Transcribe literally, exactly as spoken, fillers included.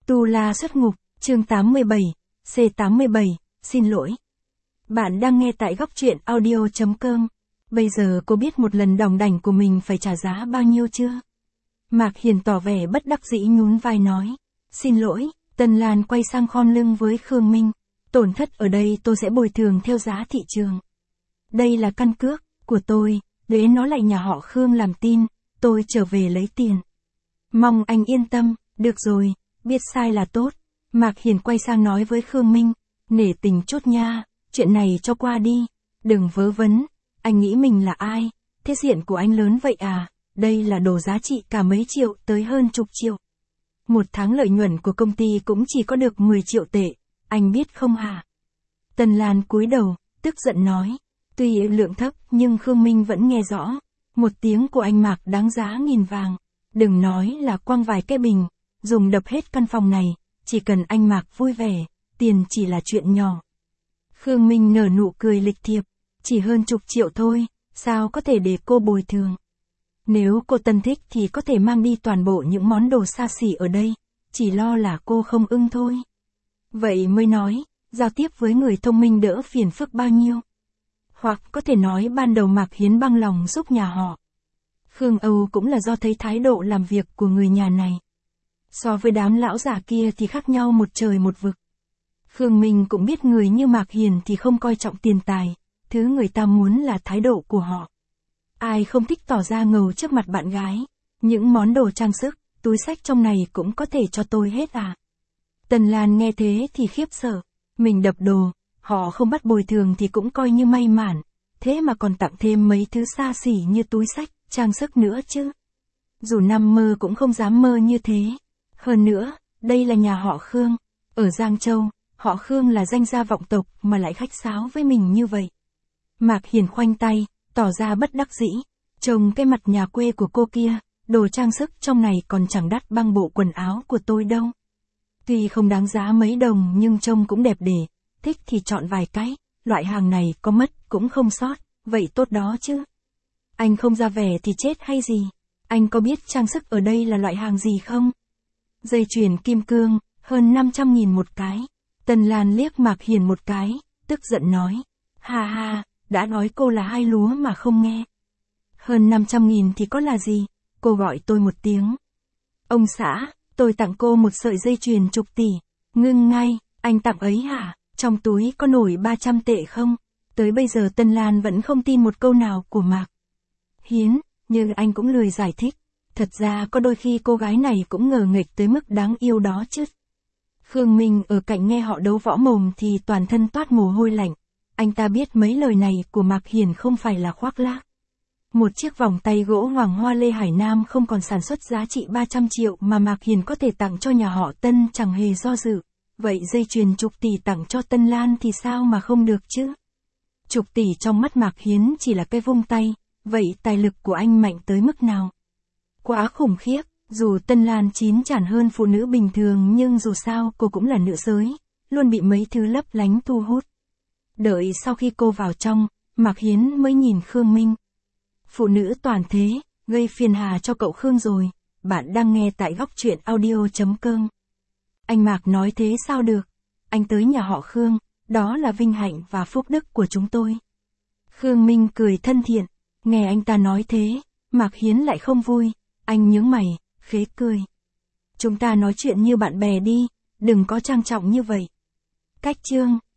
Tu La xuất ngục, chương tám mươi bảy, C tám mươi bảy, xin lỗi. Bạn đang nghe tại góc truyện audio chấm com. Bây giờ cô biết một lần đòng đảnh của mình phải trả giá bao nhiêu chưa? Mạc Hiền tỏ vẻ bất đắc dĩ nhún vai nói. Xin lỗi, Tân Lan quay sang khom lưng với Khương Minh. Tổn thất ở đây tôi sẽ bồi thường theo giá thị trường. Đây là căn cước của tôi, để nó lại nhà họ Khương làm tin, tôi trở về lấy tiền. Mong anh yên tâm, được rồi, biết sai là tốt. Mạc Hiền quay sang nói với Khương Minh, nể tình chút nha, chuyện này cho qua đi, đừng vớ vẩn, anh nghĩ mình là ai, thế diện của anh lớn vậy à, đây là đồ giá trị cả mấy triệu tới hơn chục triệu. Một tháng lợi nhuận của công ty cũng chỉ có được mười triệu tệ, anh biết không hả? Tần Lan cúi đầu, tức giận nói, tuy lượng thấp nhưng Khương Minh vẫn nghe rõ, một tiếng của anh Mạc đáng giá nghìn vàng, đừng nói là quăng vài cái bình, dùng đập hết căn phòng này, chỉ cần anh Mạc vui vẻ, tiền chỉ là chuyện nhỏ. Khương Minh nở nụ cười lịch thiệp, chỉ hơn chục triệu thôi, sao có thể để cô bồi thường. Nếu cô Tân thích thì có thể mang đi toàn bộ những món đồ xa xỉ ở đây, chỉ lo là cô không ưng thôi. Vậy mới nói, giao tiếp với người thông minh đỡ phiền phức bao nhiêu. Hoặc có thể nói ban đầu Mạc Hiến băng lòng giúp nhà họ. Khương Âu cũng là do thấy thái độ làm việc của người nhà này. So với đám lão già kia thì khác nhau một trời một vực. Khương Minh cũng biết người như Mạc Hiền thì không coi trọng tiền tài, thứ người ta muốn là thái độ của họ. Ai không thích tỏ ra ngầu trước mặt bạn gái, những món đồ trang sức, túi xách trong này cũng có thể cho tôi hết à. Tần Lan nghe thế thì khiếp sợ, mình đập đồ, họ không bắt bồi thường thì cũng coi như may mắn, thế mà còn tặng thêm mấy thứ xa xỉ như túi xách, trang sức nữa chứ. Dù nằm mơ cũng không dám mơ như thế. Hơn nữa, đây là nhà họ Khương, ở Giang Châu, họ Khương là danh gia vọng tộc mà lại khách sáo với mình như vậy. Mạc Hiền khoanh tay, tỏ ra bất đắc dĩ, trông cái mặt nhà quê của cô kia, đồ trang sức trong này còn chẳng đắt bằng bộ quần áo của tôi đâu. Tuy không đáng giá mấy đồng nhưng trông cũng đẹp để, thích thì chọn vài cái, loại hàng này có mất cũng không sót, vậy tốt đó chứ. Anh không ra vẻ thì chết hay gì, anh có biết trang sức ở đây là loại hàng gì không? Dây chuyền kim cương, hơn năm trăm nghìn một cái. Tần Lan liếc Mạc Hiền một cái, tức giận nói. Ha ha, đã nói cô là hai lúa mà không nghe. Hơn năm trăm nghìn thì có là gì, cô gọi tôi một tiếng. Ông xã, tôi tặng cô một sợi dây chuyền chục tỷ. Ngưng ngay, anh tặng ấy hả, trong túi có nổi ba trăm tệ không? Tới bây giờ Tần Lan vẫn không tin một câu nào của Mạc Hiến, nhưng anh cũng lười giải thích. Thật ra có đôi khi cô gái này cũng ngờ nghệch tới mức đáng yêu đó chứ. Khương Minh ở cạnh nghe họ đấu võ mồm thì toàn thân toát mồ hôi lạnh. Anh ta biết mấy lời này của Mạc Hiền không phải là khoác lác. Một chiếc vòng tay gỗ Hoàng Hoa Lê Hải Nam không còn sản xuất giá trị ba trăm triệu mà Mạc Hiền có thể tặng cho nhà họ Tân chẳng hề do dự. Vậy dây chuyền chục tỷ tặng cho Tân Lan thì sao mà không được chứ? Chục tỷ trong mắt Mạc Hiến chỉ là cái vung tay, vậy tài lực của anh mạnh tới mức nào? Quá khủng khiếp, dù Tân Lan chín chắn hơn phụ nữ bình thường nhưng dù sao cô cũng là nữ giới, luôn bị mấy thứ lấp lánh thu hút. Đợi sau khi cô vào trong, Mạc Hiến mới nhìn Khương Minh. Phụ nữ toàn thế, gây phiền hà cho cậu Khương rồi, bạn đang nghe tại góc truyện audio chấm com. Anh Mạc nói thế sao được, anh tới nhà họ Khương, đó là vinh hạnh và phúc đức của chúng tôi. Khương Minh cười thân thiện, nghe anh ta nói thế, Mạc Hiến lại không vui. Anh nhướng mày, khế cười. Chúng ta nói chuyện như bạn bè đi, đừng có trang trọng như vậy. Cách chương.